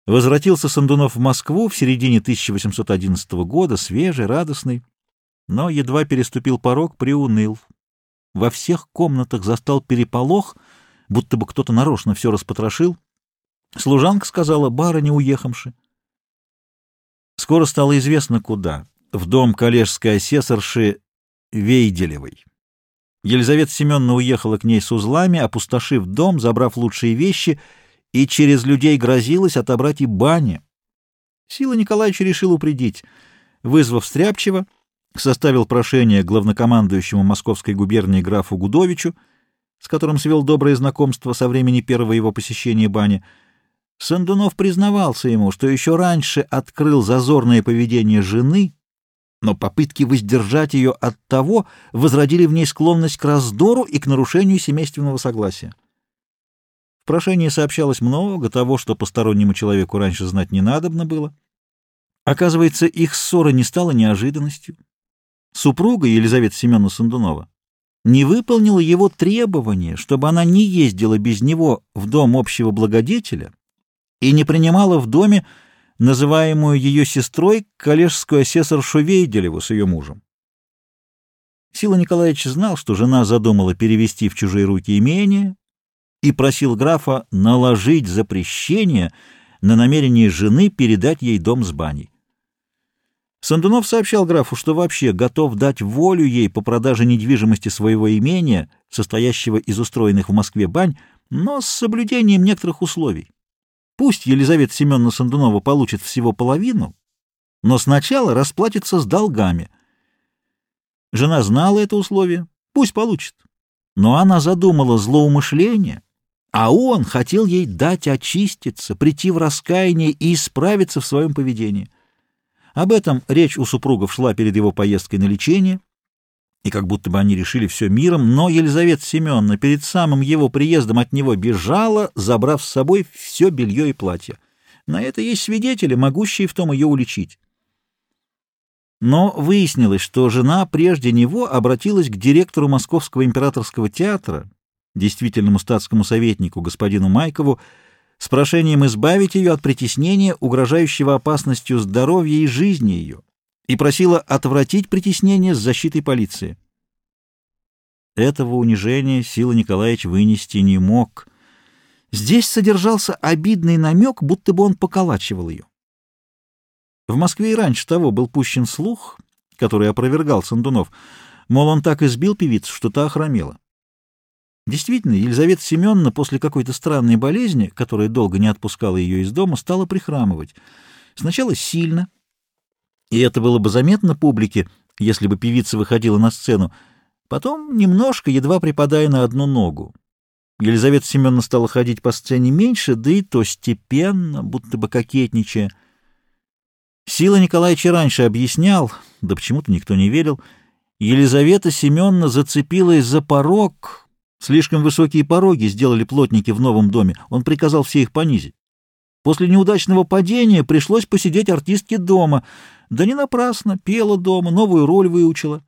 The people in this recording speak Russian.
Возвратился Сандунов в Москву в середине 1811 года, свежий, радостный, но едва переступил порог, приуныл. Во всех комнатах застал переполох, будто бы кто-то нарочно все распотрошил. Служанка сказала: барыня уехавши. Скоро стало известно, куда. В дом коллежской асессорши Вейделевой. Елизавета Семеновна уехала к ней с узлами, опустошив дом, забрав лучшие вещи, и через людей грозилась отобрать и бани. Сила Николаевича решил упредить. Вызвав Стряпчева, составил прошение главнокомандующему Московской губернии графу Гудовичу, с которым свел доброе знакомство со времени первого его посещения бани. Сандунов признавался ему, что еще раньше открыл зазорное поведение жены, но попытки воздержать ее от того возродили в ней склонность к раздору и к нарушению семейственного согласия. В прошении сообщалось много того, что постороннему человеку раньше знать не надобно было. Оказывается, их ссора не стала неожиданностью. Супруга Елизавета Семеновна Сандунова не выполнила его требования, чтобы она не ездила без него в дом общего благодетеля и не принимала в доме называемую ее сестрой коллежскую асессоршу Вейделеву с ее мужем. Сила Николаевич знал, что жена задумала перевести в чужие руки имение, и просил графа наложить запрещение на намерение жены передать ей дом с баней. Сандунов сообщал графу, что вообще готов дать волю ей по продаже недвижимости своего имения, состоящего из устроенных в Москве бань, но с соблюдением некоторых условий. Пусть Елизавета Семеновна Сандунова получит всего половину, но сначала расплатится с долгами. Жена знала это условие, пусть получит. Но она задумала злоумышление, а он хотел ей дать очиститься, прийти в раскаяние и исправиться в своем поведении. Об этом речь у супругов шла перед его поездкой на лечение, и как будто бы они решили все миром, но Елизавета Семеновна перед самым его приездом от него бежала, забрав с собой все белье и платье. На это есть свидетели, могущие в том ее уличить. Но выяснилось, что жена прежде него обратилась к директору Московского императорского театра, действительному статскому советнику господину Майкову, с прошением избавить ее от притеснения, угрожающего опасностью здоровья и жизни ее, и просила отвратить притеснение с защитой полиции. Этого унижения Сила Николаевич вынести не мог. Здесь содержался обидный намек, будто бы он поколачивал ее. В Москве и раньше того был пущен слух, который опровергал Сандунов, мол, он так избил певицу, что та охромела. Действительно, Елизавета Семеновна после какой-то странной болезни, которая долго не отпускала ее из дома, стала прихрамывать. Сначала сильно, и это было бы заметно публике, если бы певица выходила на сцену, потом немножко, едва припадая на одну ногу. Елизавета Семеновна стала ходить по сцене меньше, да и то степенно, будто бы кокетничая. Сила Николаевича раньше объяснял, да почему-то никто не верил, Елизавета Семеновна зацепилась за порог. Слишком высокие пороги сделали плотники в новом доме, он приказал все их понизить. После неудачного падения пришлось посидеть артистке дома, да не напрасно, пела дома, новую роль выучила.